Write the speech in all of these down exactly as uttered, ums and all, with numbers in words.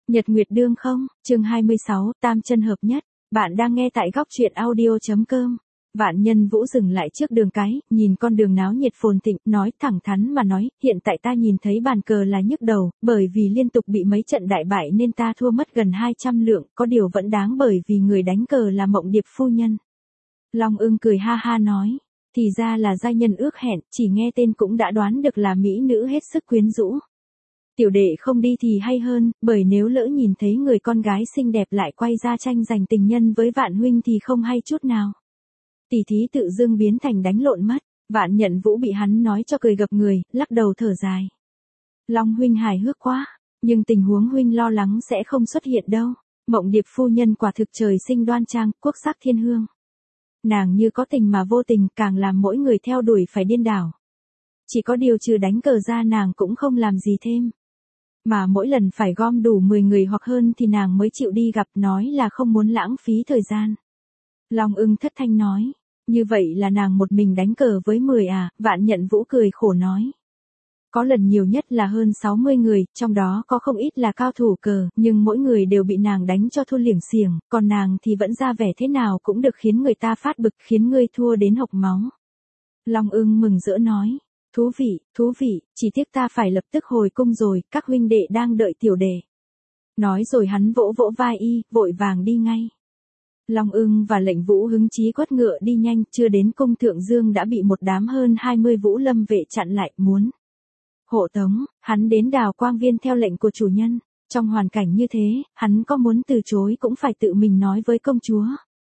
Nhật Nguyệt Đương không, chương hai mươi sáu, tam chân hợp nhất. Bạn đang nghe tại góc truyện audio.com. Vạn Nhân Vũ dừng lại trước đường cái, nhìn con đường náo nhiệt phồn thịnh, nói thẳng thắn mà nói, hiện tại ta nhìn thấy bàn cờ là nhức đầu, bởi vì liên tục bị mấy trận đại bại nên ta thua mất gần hai trăm lượng, có điều vẫn đáng bởi vì người đánh cờ là Mộng Điệp phu nhân. Long Ưng cười ha ha nói, thì ra là giai nhân ước hẹn, chỉ nghe tên cũng đã đoán được là mỹ nữ hết sức quyến rũ. Tiểu đệ không đi thì hay hơn, bởi nếu lỡ nhìn thấy người con gái xinh đẹp lại quay ra tranh giành tình nhân với Vạn huynh thì không hay chút nào. Tỷ thí tự dưng biến thành đánh lộn mất, Vạn Nhận Vũ bị hắn nói cho cười gập người, lắc đầu thở dài. Long huynh hài hước quá, nhưng tình huống huynh lo lắng sẽ không xuất hiện đâu. Mộng Điệp phu nhân quả thực trời sinh đoan trang, quốc sắc thiên hương. Nàng như có tình mà vô tình, càng làm mỗi người theo đuổi phải điên đảo. Chỉ có điều trừ đánh cờ ra nàng cũng không làm gì thêm. Mà mỗi lần phải gom đủ mười người hoặc hơn thì nàng mới chịu đi gặp, nói là không muốn lãng phí thời gian. Long Ưng thất thanh nói, như vậy là nàng một mình đánh cờ với mười à, Vạn Nhận Vũ cười khổ nói. Có lần nhiều nhất là hơn sáu mươi người, trong đó có không ít là cao thủ cờ, nhưng mỗi người đều bị nàng đánh cho thua liểng xiềng, còn nàng thì vẫn ra vẻ thế nào cũng được khiến người ta phát bực, khiến ngươi thua đến hộc máu. Long Ưng mừng rỡ nói. Thú vị, thú vị, chỉ tiếc ta phải lập tức hồi cung rồi, các huynh đệ đang đợi tiểu đệ. Nói rồi hắn vỗ vỗ vai y, vội vàng đi ngay. Long Ưng và Lệnh Vũ hứng chí quất ngựa đi nhanh, chưa đến cung Thượng Dương đã bị một đám hơn hai mươi Vũ Lâm vệ chặn lại, muốn hộ tống, hắn đến Đào Quang Viên theo lệnh của chủ nhân. Trong hoàn cảnh như thế, hắn có muốn từ chối cũng phải tự mình nói với công chúa.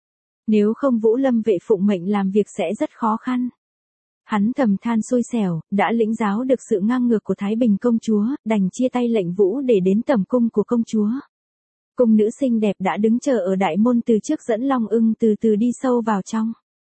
Nếu không Vũ Lâm vệ phụng mệnh làm việc sẽ rất khó khăn. Hắn thầm than xui xẻo, đã lĩnh giáo được sự ngang ngược của Thái Bình công chúa, đành chia tay Lệnh Vũ để đến tầm cung của công chúa. Cung nữ xinh đẹp đã đứng chờ ở đại môn từ trước dẫn Long Ưng từ từ đi sâu vào trong.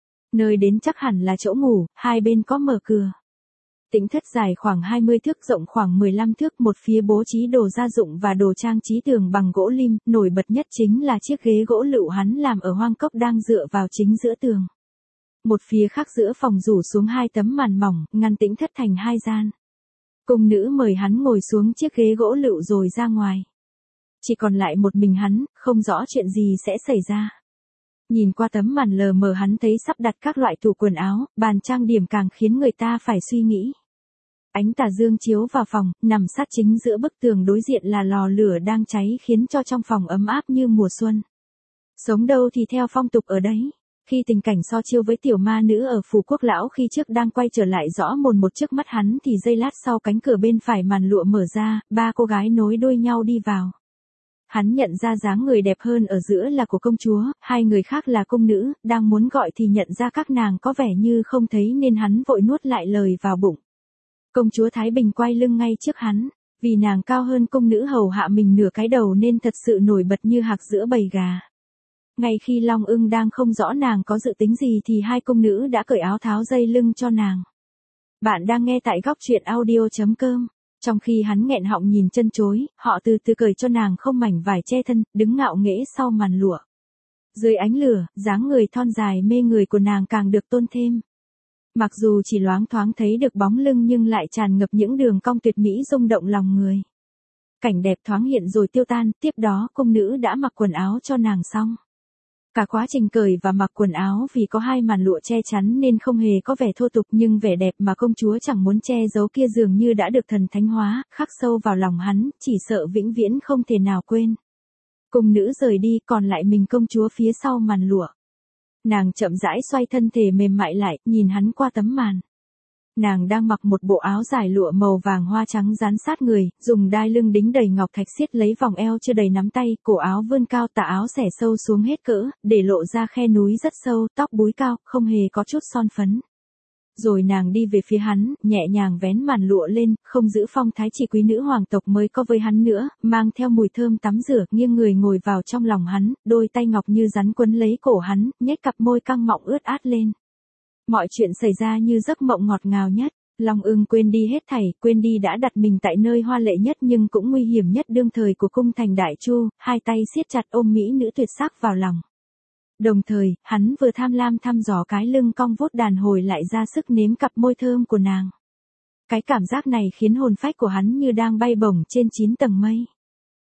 Nơi đến chắc hẳn là chỗ ngủ, hai bên có mở cửa. Tĩnh thất dài khoảng hai mươi thước, rộng khoảng mười lăm thước, một phía bố trí đồ gia dụng và đồ trang trí tường bằng gỗ lim, nổi bật nhất chính là chiếc ghế gỗ lựu hắn làm ở Hoang Cốc đang dựa vào chính giữa tường. Một phía khác giữa phòng rủ xuống hai tấm màn mỏng, ngăn tĩnh thất thành hai gian. Cung nữ mời hắn ngồi xuống chiếc ghế gỗ lựu rồi ra ngoài. Chỉ còn lại một mình hắn, không rõ chuyện gì sẽ xảy ra. Nhìn qua tấm màn lờ mờ hắn thấy sắp đặt các loại tủ quần áo, bàn trang điểm càng khiến người ta phải suy nghĩ. Ánh tà dương chiếu vào phòng, nằm sát chính giữa bức tường đối diện là lò lửa đang cháy khiến cho trong phòng ấm áp như mùa xuân. Sống đâu thì theo phong tục ở đấy. Khi tình cảnh so chiêu với tiểu ma nữ ở phủ Quốc Lão khi trước đang quay trở lại rõ mồn một trước mắt hắn thì giây lát sau cánh cửa bên phải màn lụa mở ra, ba cô gái nối đuôi nhau đi vào. Hắn nhận ra dáng người đẹp hơn ở giữa là của công chúa, hai người khác là cung nữ, đang muốn gọi thì nhận ra các nàng có vẻ như không thấy nên hắn vội nuốt lại lời vào bụng. Công chúa Thái Bình quay lưng ngay trước hắn, vì nàng cao hơn cung nữ hầu hạ mình nửa cái đầu nên thật sự nổi bật như hạc giữa bầy gà. Ngay khi Long Ưng đang không rõ nàng có dự tính gì thì hai cung nữ đã cởi áo tháo dây lưng cho nàng. Bạn đang nghe tại góc truyện audio.com. Trong khi hắn nghẹn họng nhìn chân chối, họ từ từ cởi cho nàng không mảnh vải che thân, đứng ngạo nghễ sau màn lụa. Dưới ánh lửa, dáng người thon dài mê người của nàng càng được tôn thêm. Mặc dù chỉ loáng thoáng thấy được bóng lưng nhưng lại tràn ngập những đường cong tuyệt mỹ rung động lòng người. Cảnh đẹp thoáng hiện rồi tiêu tan, tiếp đó cung nữ đã mặc quần áo cho nàng xong. Cả quá trình cởi và mặc quần áo vì có hai màn lụa che chắn nên không hề có vẻ thô tục, nhưng vẻ đẹp mà công chúa chẳng muốn che giấu kia dường như đã được thần thánh hóa, khắc sâu vào lòng hắn, chỉ sợ vĩnh viễn không thể nào quên. Cung nữ rời đi, còn lại mình công chúa phía sau màn lụa. Nàng chậm rãi xoay thân thể mềm mại lại, nhìn hắn qua tấm màn. Nàng đang mặc một bộ áo dài lụa màu vàng hoa trắng dán sát người, dùng đai lưng đính đầy ngọc thạch siết lấy vòng eo chưa đầy nắm tay, cổ áo vươn cao, tà áo xẻ sâu xuống hết cỡ, để lộ ra khe núi rất sâu, tóc búi cao, không hề có chút son phấn. Rồi nàng đi về phía hắn, nhẹ nhàng vén màn lụa lên, không giữ phong thái chỉ quý nữ hoàng tộc mới có với hắn nữa, mang theo mùi thơm tắm rửa, nghiêng người ngồi vào trong lòng hắn, đôi tay ngọc như rắn quấn lấy cổ hắn, nhếch cặp môi căng mọng ướt át lên. Mọi chuyện xảy ra như giấc mộng ngọt ngào nhất, Long Ưng quên đi hết thảy, quên đi đã đặt mình tại nơi hoa lệ nhất nhưng cũng nguy hiểm nhất đương thời của cung thành Đại Chu, hai tay siết chặt ôm mỹ nữ tuyệt sắc vào lòng. Đồng thời, hắn vừa tham lam thăm dò cái lưng cong vuốt đàn hồi lại ra sức nếm cặp môi thơm của nàng. Cái cảm giác này khiến hồn phách của hắn như đang bay bổng trên chín tầng mây.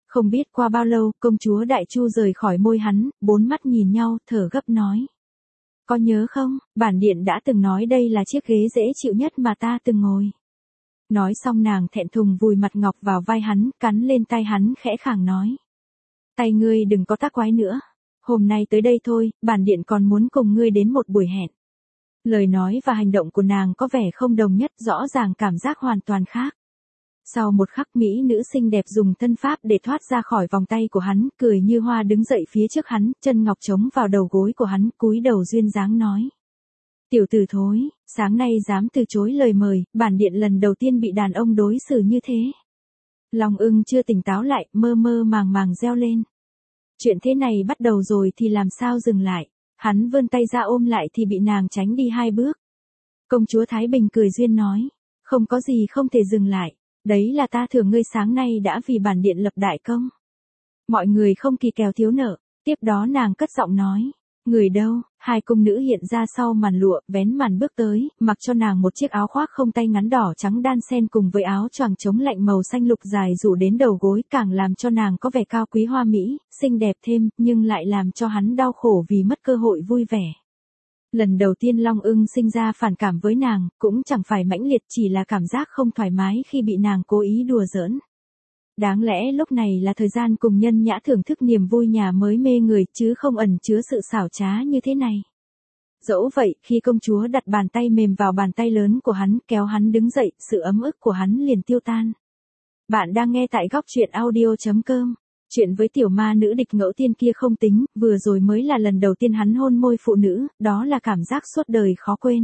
Không biết qua bao lâu, công chúa Đại Chu rời khỏi môi hắn, bốn mắt nhìn nhau, thở gấp nói. Có nhớ không, bản điện đã từng nói đây là chiếc ghế dễ chịu nhất mà ta từng ngồi. Nói xong nàng thẹn thùng vùi mặt ngọc vào vai hắn, cắn lên tay hắn khẽ khàng nói. Tay ngươi đừng có tác quái nữa. Hôm nay tới đây thôi, bản điện còn muốn cùng ngươi đến một buổi hẹn. Lời nói và hành động của nàng có vẻ không đồng nhất, rõ ràng cảm giác hoàn toàn khác. Sau một khắc mỹ nữ xinh đẹp dùng thân pháp để thoát ra khỏi vòng tay của hắn, cười như hoa đứng dậy phía trước hắn, chân ngọc chống vào đầu gối của hắn, cúi đầu duyên dáng nói. Tiểu tử thối, sáng nay dám từ chối lời mời, bản điện lần đầu tiên bị đàn ông đối xử như thế. Long Ưng chưa tỉnh táo lại, mơ mơ màng màng reo lên. Chuyện thế này bắt đầu rồi thì làm sao dừng lại, hắn vươn tay ra ôm lại thì bị nàng tránh đi hai bước. Công chúa Thái Bình cười duyên nói, không có gì không thể dừng lại, đấy là ta thưởng ngươi sáng nay đã vì bản điện lập đại công. Mọi người không kỳ kèo thiếu nợ, tiếp đó nàng cất giọng nói. Người đâu, hai cung nữ hiện ra sau màn lụa, vén màn bước tới, mặc cho nàng một chiếc áo khoác không tay ngắn đỏ trắng đan xen cùng với áo choàng chống lạnh màu xanh lục dài rủ đến đầu gối, càng làm cho nàng có vẻ cao quý hoa mỹ, xinh đẹp thêm, nhưng lại làm cho hắn đau khổ vì mất cơ hội vui vẻ. Lần đầu tiên Long Ưng sinh ra phản cảm với nàng, cũng chẳng phải mãnh liệt, chỉ là cảm giác không thoải mái khi bị nàng cố ý đùa giỡn. Đáng lẽ lúc này là thời gian cùng nhân nhã thưởng thức niềm vui nhà mới mê người, chứ không ẩn chứa sự xảo trá như thế này. Dẫu vậy, khi công chúa đặt bàn tay mềm vào bàn tay lớn của hắn, kéo hắn đứng dậy, sự ấm ức của hắn liền tiêu tan. Bạn đang nghe tại góc truyện audio chấm com. Chuyện với tiểu ma nữ địch ngẫu tiên kia không tính, vừa rồi mới là lần đầu tiên hắn hôn môi phụ nữ, đó là cảm giác suốt đời khó quên.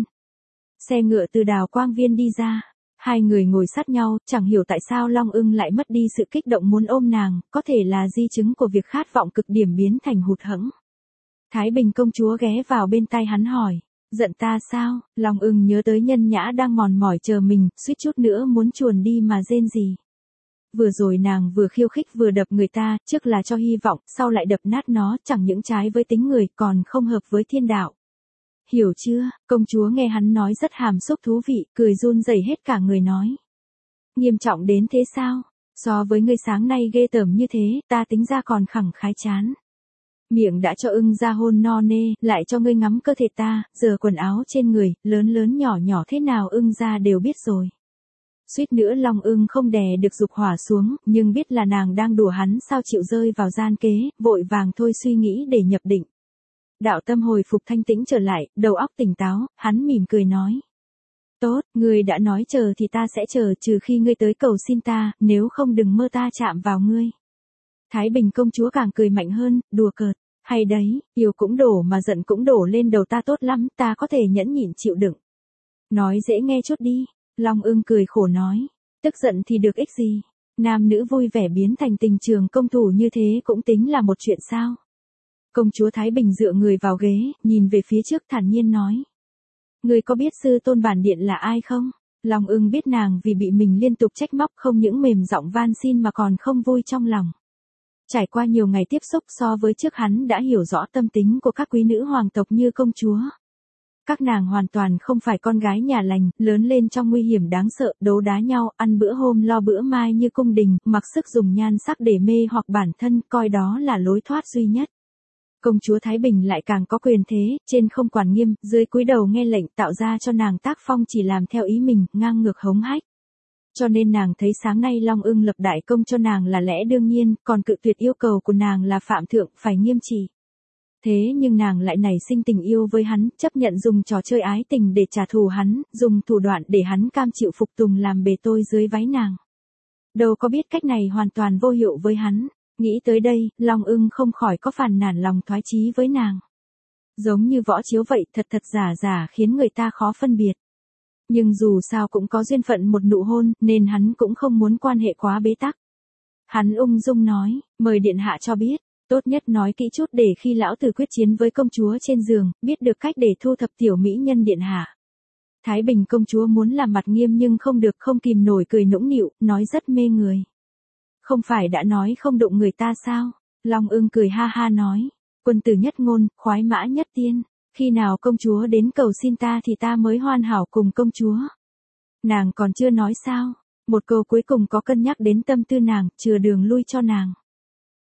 Xe ngựa từ Đào Quang Viên đi ra. Hai người ngồi sát nhau, chẳng hiểu tại sao Long Ưng lại mất đi sự kích động muốn ôm nàng, có thể là di chứng của việc khát vọng cực điểm biến thành hụt hẫng. Thái Bình công chúa ghé vào bên tai hắn hỏi, giận ta sao? Long Ưng nhớ tới nhân nhã đang mòn mỏi chờ mình, suýt chút nữa muốn chuồn đi mà rên gì. Vừa rồi nàng vừa khiêu khích vừa đập người ta, trước là cho hy vọng, sau lại đập nát nó, chẳng những trái với tính người, còn không hợp với thiên đạo. Hiểu chưa, công chúa nghe hắn nói rất hàm xúc thú vị, cười run rẩy hết cả người nói. Nghiêm trọng đến thế sao? So với ngươi sáng nay ghê tởm như thế, ta tính ra còn khẳng khái chán. Miệng đã cho Ưng ra hôn no nê, lại cho ngươi ngắm cơ thể ta, giờ quần áo trên người, lớn lớn nhỏ nhỏ thế nào Ưng ra đều biết rồi. Suýt nữa Long Ưng không đè được dục hỏa xuống, nhưng biết là nàng đang đùa hắn sao chịu rơi vào gian kế, vội vàng thôi suy nghĩ để nhập định. Đạo tâm hồi phục thanh tĩnh trở lại, đầu óc tỉnh táo, hắn mỉm cười nói. Tốt, ngươi đã nói chờ thì ta sẽ chờ, trừ khi ngươi tới cầu xin ta, nếu không đừng mơ ta chạm vào ngươi. Thái Bình công chúa càng cười mạnh hơn, đùa cợt, hay đấy, yêu cũng đổ mà giận cũng đổ lên đầu ta tốt lắm, ta có thể nhẫn nhịn chịu đựng. Nói dễ nghe chút đi, Long Ưng cười khổ nói, tức giận thì được ích gì, nam nữ vui vẻ biến thành tình trường công thủ như thế cũng tính là một chuyện sao. Công chúa Thái Bình dựa người vào ghế, nhìn về phía trước thản nhiên nói. Người có biết sư tôn bản điện là ai không? Long Ưng biết nàng vì bị mình liên tục trách móc không những mềm giọng van xin mà còn không vui trong lòng. Trải qua nhiều ngày tiếp xúc so với trước hắn đã hiểu rõ tâm tính của các quý nữ hoàng tộc như công chúa. Các nàng hoàn toàn không phải con gái nhà lành, lớn lên trong nguy hiểm đáng sợ, đấu đá nhau, ăn bữa hôm lo bữa mai như cung đình, mặc sức dùng nhan sắc để mê hoặc bản thân, coi đó là lối thoát duy nhất. Công chúa Thái Bình lại càng có quyền thế, trên không quản nghiêm, dưới cúi đầu nghe lệnh, tạo ra cho nàng tác phong chỉ làm theo ý mình, ngang ngược hống hách. Cho nên nàng thấy sáng nay Long Ưng lập đại công cho nàng là lẽ đương nhiên, còn cự tuyệt yêu cầu của nàng là phạm thượng, phải nghiêm trị. Thế nhưng nàng lại nảy sinh tình yêu với hắn, chấp nhận dùng trò chơi ái tình để trả thù hắn, dùng thủ đoạn để hắn cam chịu phục tùng làm bề tôi dưới váy nàng. Đâu có biết cách này hoàn toàn vô hiệu với hắn. Nghĩ tới đây, Long Ưng không khỏi có phàn nàn lòng thoái chí với nàng. Giống như võ chiếu vậy, thật thật giả giả khiến người ta khó phân biệt. Nhưng dù sao cũng có duyên phận một nụ hôn, nên hắn cũng không muốn quan hệ quá bế tắc. Hắn ung dung nói, mời điện hạ cho biết, tốt nhất nói kỹ chút để khi lão tử quyết chiến với công chúa trên giường, biết được cách để thu thập tiểu mỹ nhân điện hạ. Thái Bình công chúa muốn làm mặt nghiêm nhưng không được, không kìm nổi cười nũng nịu, nói rất mê người. Không phải đã nói không đụng người ta sao? Long Ưng cười ha ha nói, quân tử nhất ngôn, khoái mã nhất tiên, khi nào công chúa đến cầu xin ta thì ta mới hoàn hảo cùng công chúa. Nàng còn chưa nói sao? Một câu cuối cùng có cân nhắc đến tâm tư nàng, chừa đường lui cho nàng.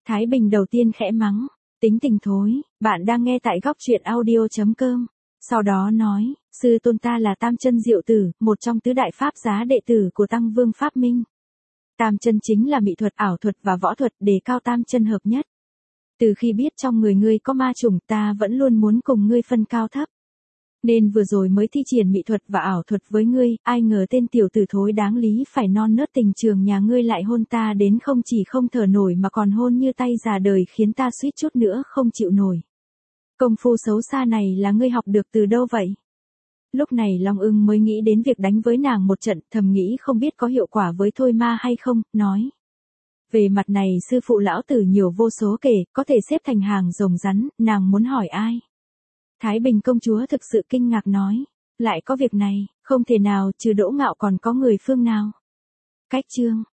Thái Bình đầu tiên khẽ mắng, tính tình thối, bạn đang nghe tại góc truyện audio.com. Sau đó nói, sư tôn ta là Tam Chân Diệu Tử, một trong tứ đại pháp giá đệ tử của Tăng Vương Pháp Minh. Tam chân chính là mỹ thuật, ảo thuật và võ thuật, đề cao tam chân hợp nhất. Từ khi biết trong người ngươi có ma chủng, ta vẫn luôn muốn cùng ngươi phân cao thấp. Nên vừa rồi mới thi triển mỹ thuật và ảo thuật với ngươi, ai ngờ tên tiểu tử thối đáng lý phải non nớt tình trường nhà ngươi lại hôn ta đến không chỉ không thở nổi mà còn hôn như tay già đời, khiến ta suýt chút nữa không chịu nổi. Công phu xấu xa này là ngươi học được từ đâu vậy? Lúc này Long Ưng mới nghĩ đến việc đánh với nàng một trận, thầm nghĩ không biết có hiệu quả với thôi ma hay không, nói. Về mặt này sư phụ lão tử nhiều vô số kể, có thể xếp thành hàng rồng rắn, nàng muốn hỏi ai? Thái Bình công chúa thực sự kinh ngạc nói. Lại có việc này, không thể nào, trừ Đỗ Ngạo còn có người phương nào? Cách chương.